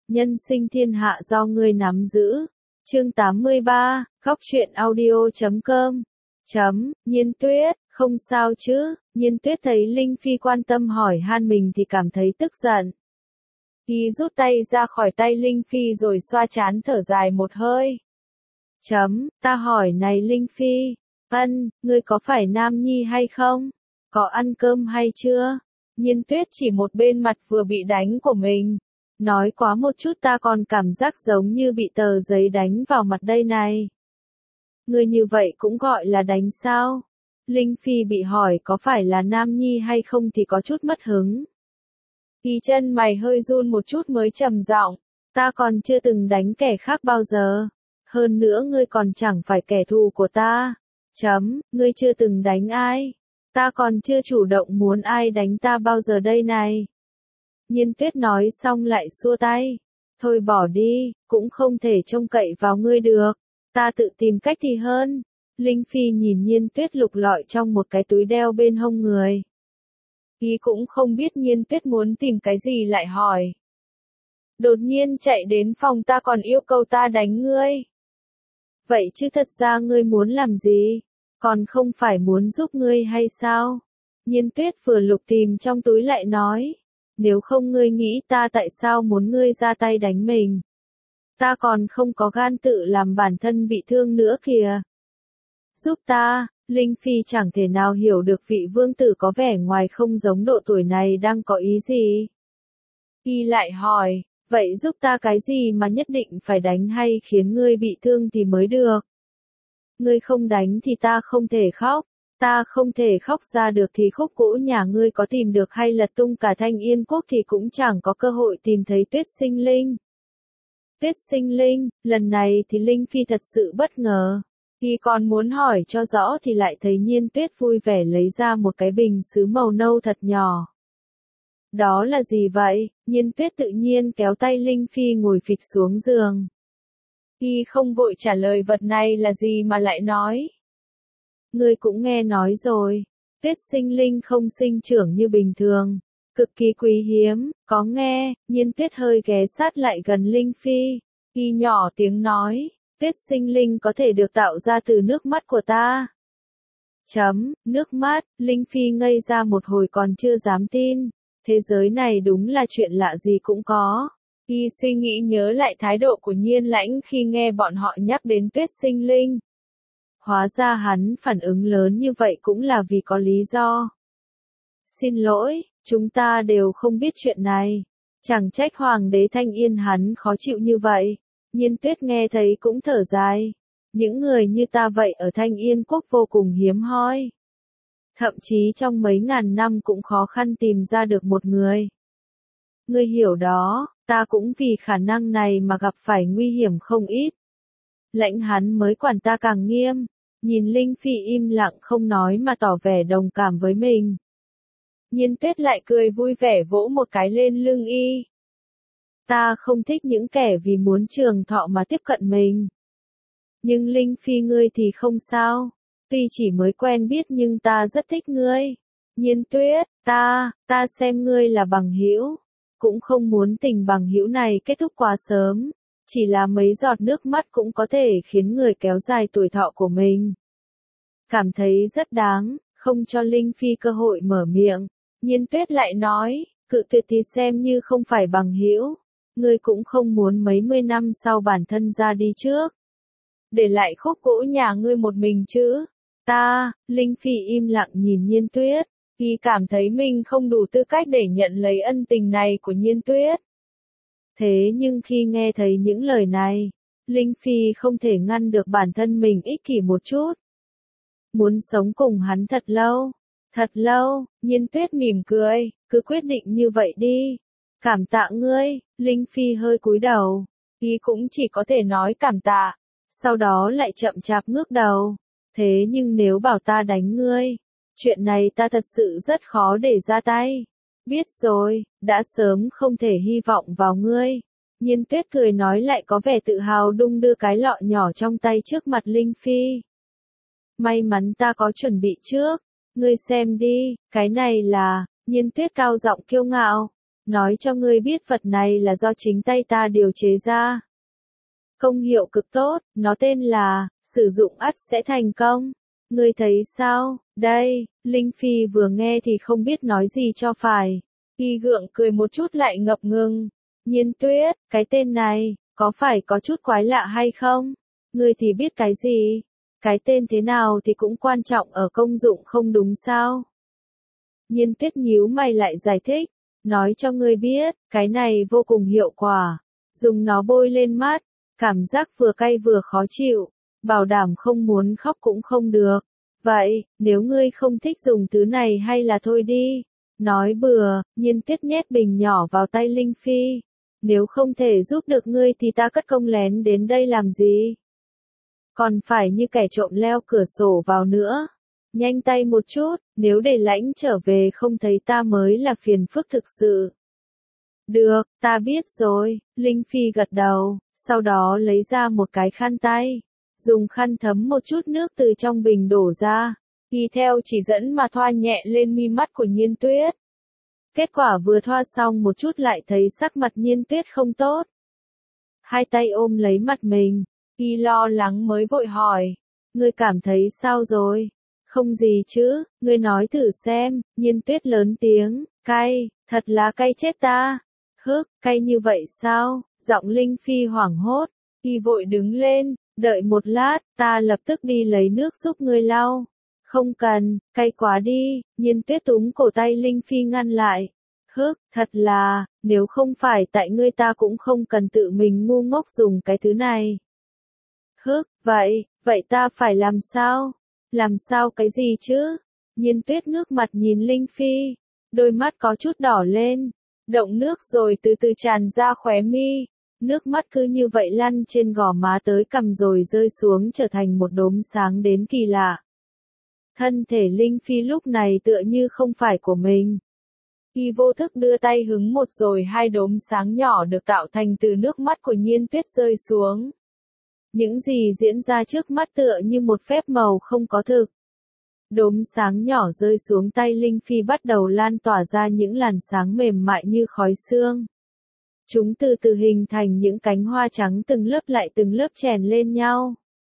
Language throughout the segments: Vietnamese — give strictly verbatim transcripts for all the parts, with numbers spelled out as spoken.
nhân sinh thiên hạ do ngươi nắm giữ. Chương tám mươi ba, góc truyện audio chấm com. Chấm, Nhiên Tuyết, không sao chứ? Nhiên Tuyết thấy Linh Phi quan tâm hỏi han mình thì cảm thấy tức giận. Y rút tay ra khỏi tay Linh Phi rồi xoa trán thở dài một hơi. Chấm, ta hỏi này Linh Phi, ân, ngươi có phải nam nhi hay không? Có ăn cơm hay chưa? Nhiên Tuyết chỉ một bên mặt vừa bị đánh của mình. Nói quá một chút ta còn cảm giác giống như bị tờ giấy đánh vào mặt đây này. Ngươi như vậy cũng gọi là đánh sao? Linh Phi bị hỏi có phải là nam nhi hay không thì có chút mất hứng. Y chân mày hơi run một chút mới trầm giọng, ta còn chưa từng đánh kẻ khác bao giờ. Hơn nữa ngươi còn chẳng phải kẻ thù của ta. Chấm, ngươi chưa từng đánh ai. Ta còn chưa chủ động muốn ai đánh ta bao giờ đây này. Nhiên Tuyết nói xong lại xua tay. Thôi bỏ đi, cũng không thể trông cậy vào ngươi được. Ta tự tìm cách thì hơn. Linh Phi nhìn Nhiên Tuyết lục lọi trong một cái túi đeo bên hông người. Y cũng không biết Nhiên Tuyết muốn tìm cái gì lại hỏi. Đột nhiên chạy đến phòng ta còn yêu cầu ta đánh ngươi. Vậy chứ thật ra ngươi muốn làm gì? Còn không phải muốn giúp ngươi hay sao? Nhiên Tuyết vừa lục tìm trong túi lại nói. Nếu không ngươi nghĩ ta tại sao muốn ngươi ra tay đánh mình? Ta còn không có gan tự làm bản thân bị thương nữa kìa. Giúp ta, Linh Phi chẳng thể nào hiểu được vị vương tử có vẻ ngoài không giống độ tuổi này đang có ý gì. Y lại hỏi, vậy giúp ta cái gì mà nhất định phải đánh hay khiến ngươi bị thương thì mới được? Ngươi không đánh thì ta không thể khóc, ta không thể khóc ra được thì khúc gỗ nhà ngươi có tìm được hay lật tung cả Thanh Yên Quốc thì cũng chẳng có cơ hội tìm thấy Tuyết Sinh Linh. Tuyết Sinh Linh, lần này thì Linh Phi thật sự bất ngờ. Y còn muốn hỏi cho rõ thì lại thấy Nhiên Tuyết vui vẻ lấy ra một cái bình sứ màu nâu thật nhỏ. Đó là gì vậy? Nhiên Tuyết tự nhiên kéo tay Linh Phi ngồi phịch xuống giường. Y không vội trả lời vật này là gì mà lại nói. Ngươi cũng nghe nói rồi, Tuyết Sinh Linh không sinh trưởng như bình thường, cực kỳ quý hiếm, có nghe? Nhiên Tuyết hơi ghé sát lại gần Linh Phi. Y nhỏ tiếng nói. Tuyết Sinh Linh có thể được tạo ra từ nước mắt của ta. Chấm, nước mắt, Linh Phi ngây ra một hồi còn chưa dám tin. Thế giới này đúng là chuyện lạ gì cũng có. Y suy nghĩ nhớ lại thái độ của Nhiên Lãnh khi nghe bọn họ nhắc đến Tuyết Sinh Linh. Hóa ra hắn phản ứng lớn như vậy cũng là vì có lý do. Xin lỗi, chúng ta đều không biết chuyện này. Chẳng trách Hoàng đế Thanh Yên hắn khó chịu như vậy. Nhiên Tuyết nghe thấy cũng thở dài. Những người như ta vậy ở Thanh Yên Quốc vô cùng hiếm hoi. Thậm chí trong mấy ngàn năm cũng khó khăn tìm ra được một người. Ngươi hiểu đó, ta cũng vì khả năng này mà gặp phải nguy hiểm không ít. Lãnh hắn mới quản ta càng nghiêm. Nhìn Linh Phi im lặng không nói mà tỏ vẻ đồng cảm với mình. Nhiên Tuyết lại cười vui vẻ vỗ một cái lên lưng y. Ta không thích những kẻ vì muốn trường thọ mà tiếp cận mình. Nhưng Linh Phi ngươi thì không sao. Tuy chỉ mới quen biết nhưng ta rất thích ngươi. Nhiên Tuyết, ta, ta xem ngươi là bằng hữu. Cũng không muốn tình bằng hữu này kết thúc quá sớm. Chỉ là mấy giọt nước mắt cũng có thể khiến người kéo dài tuổi thọ của mình. Cảm thấy rất đáng, không cho Linh Phi cơ hội mở miệng. Nhiên Tuyết lại nói, cự tuyệt thì xem như không phải bằng hữu. Ngươi cũng không muốn mấy mươi năm sau bản thân ra đi trước. Để lại khúc gỗ nhà ngươi một mình chứ. Ta, Linh Phi im lặng nhìn Nhiên Tuyết. Y cảm thấy mình không đủ tư cách để nhận lấy ân tình này của Nhiên Tuyết. Thế nhưng khi nghe thấy những lời này, Linh Phi không thể ngăn được bản thân mình ích kỷ một chút. Muốn sống cùng hắn thật lâu. Thật lâu, Nhiên Tuyết mỉm cười, cứ quyết định như vậy đi. Cảm tạ ngươi, Linh Phi hơi cúi đầu. Y cũng chỉ có thể nói cảm tạ. Sau đó lại chậm chạp ngước đầu. Thế nhưng nếu bảo ta đánh ngươi, chuyện này ta thật sự rất khó để ra tay. Biết rồi, đã sớm không thể hy vọng vào ngươi. Nhiên Tuyết cười nói lại có vẻ tự hào đung đưa cái lọ nhỏ trong tay trước mặt Linh Phi. May mắn ta có chuẩn bị trước. Ngươi xem đi, cái này là, Nhiên Tuyết cao giọng kiêu ngạo. nói cho ngươi biết vật này là do chính tay ta điều chế ra. Công hiệu cực tốt, nó tên là, sử dụng ắt sẽ thành công. Ngươi thấy sao, đây, Linh Phi vừa nghe thì không biết nói gì cho phải. Y gượng cười một chút lại ngập ngừng. Nhiên Tuyết, cái tên này, có phải có chút quái lạ hay không? Ngươi thì biết cái gì? Cái tên thế nào thì cũng quan trọng ở công dụng không đúng sao? Nhiên Tuyết nhíu mày lại giải thích. Nói cho ngươi biết, cái này vô cùng hiệu quả. Dùng nó bôi lên mắt, cảm giác vừa cay vừa khó chịu. Bảo đảm không muốn khóc cũng không được. Vậy, nếu ngươi không thích dùng thứ này hay là thôi đi. Nói bừa, Nhiên Tuyết nhét bình nhỏ vào tay Linh Phi. Nếu không thể giúp được ngươi thì ta cất công lén đến đây làm gì? Còn phải như kẻ trộm leo cửa sổ vào nữa. Nhanh tay một chút, nếu để lãnh trở về không thấy ta mới là phiền phức thực sự. Được, ta biết rồi, Linh Phi gật đầu, sau đó lấy ra một cái khăn tay. Dùng khăn thấm một chút nước từ trong bình đổ ra, y theo chỉ dẫn mà thoa nhẹ lên mi mắt của Nhiên Tuyết. Kết quả vừa thoa xong một chút lại thấy sắc mặt Nhiên Tuyết không tốt. Hai tay ôm lấy mặt mình, y lo lắng mới vội hỏi, ngươi cảm thấy sao rồi? Không gì chứ, ngươi nói thử xem. Nhiên Tuyết lớn tiếng, cay, thật là cay chết ta. Hức, cay như vậy sao? Giọng Linh Phi hoảng hốt, y vội đứng lên, đợi một lát, ta lập tức đi lấy nước giúp ngươi lau. Không cần, cay quá đi. Nhiên Tuyết túm cổ tay Linh Phi ngăn lại. Hức, thật là, nếu không phải tại ngươi ta cũng không cần tự mình ngu ngốc dùng cái thứ này. Hức, vậy, vậy ta phải làm sao? Làm sao cái gì chứ? Nhiên Tuyết ngước mặt nhìn Linh Phi, đôi mắt có chút đỏ lên, động nước rồi từ từ tràn ra khóe mi, nước mắt cứ như vậy lăn trên gò má tới cằm rồi rơi xuống trở thành một đốm sáng đến kỳ lạ. Thân thể Linh Phi lúc này tựa như không phải của mình. Y vô thức đưa tay hứng một rồi hai đốm sáng nhỏ được tạo thành từ nước mắt của Nhiên Tuyết rơi xuống. Những gì diễn ra trước mắt tựa như một phép màu không có thực. Đốm sáng nhỏ rơi xuống tay Linh Phi bắt đầu lan tỏa ra những làn sáng mềm mại như khói sương. Chúng từ từ hình thành những cánh hoa trắng từng lớp lại từng lớp chèn lên nhau.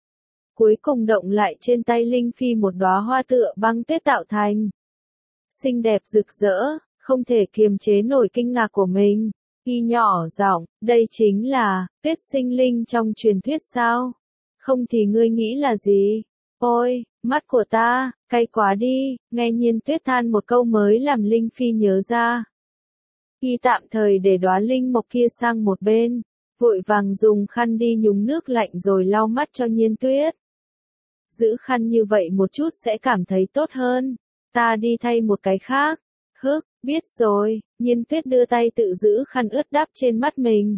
Cuối cùng động lại trên tay Linh Phi một đóa hoa tựa băng tuyết tạo thành. Xinh đẹp rực rỡ, không thể kiềm chế nổi kinh ngạc của mình. Y nhỏ giọng, đây chính là, tuyết sinh linh trong truyền thuyết sao? Không thì ngươi nghĩ là gì? Ôi, mắt của ta, cay quá đi, nghe Nhiên Tuyết than một câu mới làm Linh Phi nhớ ra. Y tạm thời để đóa linh mộc kia sang một bên, vội vàng dùng khăn đi nhúng nước lạnh rồi lau mắt cho Nhiên Tuyết. Giữ khăn như vậy một chút sẽ cảm thấy tốt hơn, ta đi thay một cái khác. Hức, biết rồi. Nhiên Tuyết đưa tay tự giữ khăn ướt đắp trên mắt mình.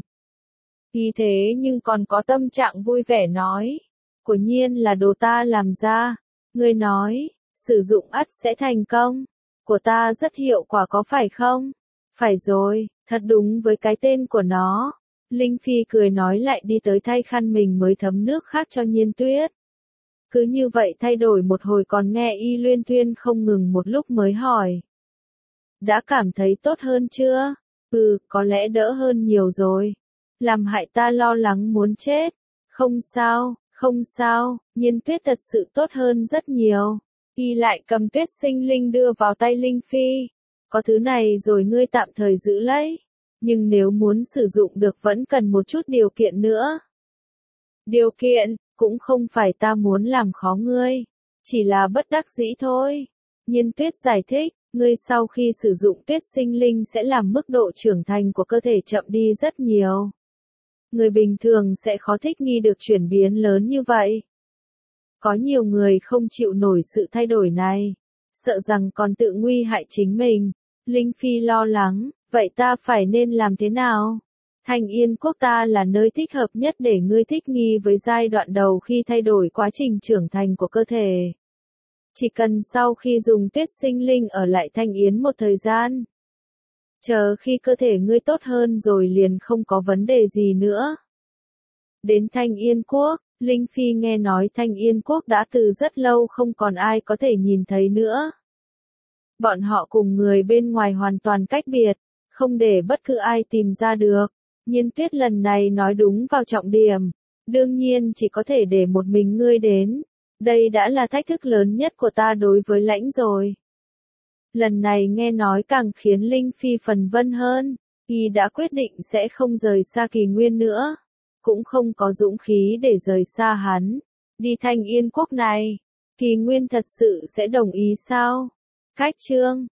Y thế nhưng còn có tâm trạng vui vẻ nói. Của Nhiên là đồ ta làm ra. Ngươi nói, sử dụng ắt sẽ thành công. Của ta rất hiệu quả có phải không? Phải rồi, thật đúng với cái tên của nó. Linh Phi cười nói lại đi tới thay khăn mình mới thấm nước khác cho Nhiên Tuyết. Cứ như vậy thay đổi một hồi còn nghe y luyên thuyên không ngừng một lúc mới hỏi. Đã cảm thấy tốt hơn chưa? Ừ, có lẽ đỡ hơn nhiều rồi. Làm hại ta lo lắng muốn chết. Không sao, không sao, Nhiên Tuyết thật sự tốt hơn rất nhiều. Y lại cầm tuyết sinh linh đưa vào tay Linh Phi. Có thứ này rồi ngươi tạm thời giữ lấy. Nhưng nếu muốn sử dụng được vẫn cần một chút điều kiện nữa. Điều kiện, cũng không phải ta muốn làm khó ngươi. Chỉ là bất đắc dĩ thôi. Nhiên Tuyết giải thích. Ngươi sau khi sử dụng tuyết sinh linh sẽ làm mức độ trưởng thành của cơ thể chậm đi rất nhiều. Người bình thường sẽ khó thích nghi được chuyển biến lớn như vậy. Có nhiều người không chịu nổi sự thay đổi này, sợ rằng còn tự nguy hại chính mình. Linh Phi lo lắng, vậy ta phải nên làm thế nào? Thanh Yên Quốc ta là nơi thích hợp nhất để ngươi thích nghi với giai đoạn đầu khi thay đổi quá trình trưởng thành của cơ thể. Chỉ cần sau khi dùng tuyết sinh linh ở lại Thanh Yến một thời gian. Chờ khi cơ thể ngươi tốt hơn rồi liền không có vấn đề gì nữa. Đến Thanh Yên Quốc, Linh Phi nghe nói Thanh Yên Quốc đã từ rất lâu không còn ai có thể nhìn thấy nữa. Bọn họ cùng người bên ngoài hoàn toàn cách biệt, không để bất cứ ai tìm ra được. Nhiên Tuyết lần này nói đúng vào trọng điểm. Đương nhiên chỉ có thể để một mình ngươi đến. Đây đã là thách thức lớn nhất của ta đối với Lãnh rồi. Lần này nghe nói càng khiến Linh Phi phần vân hơn. Y đã quyết định sẽ không rời xa Kỳ Nguyên nữa. Cũng không có dũng khí để rời xa hắn. Đi Thanh Yên quốc này. Kỳ Nguyên thật sự sẽ đồng ý sao? Cách chương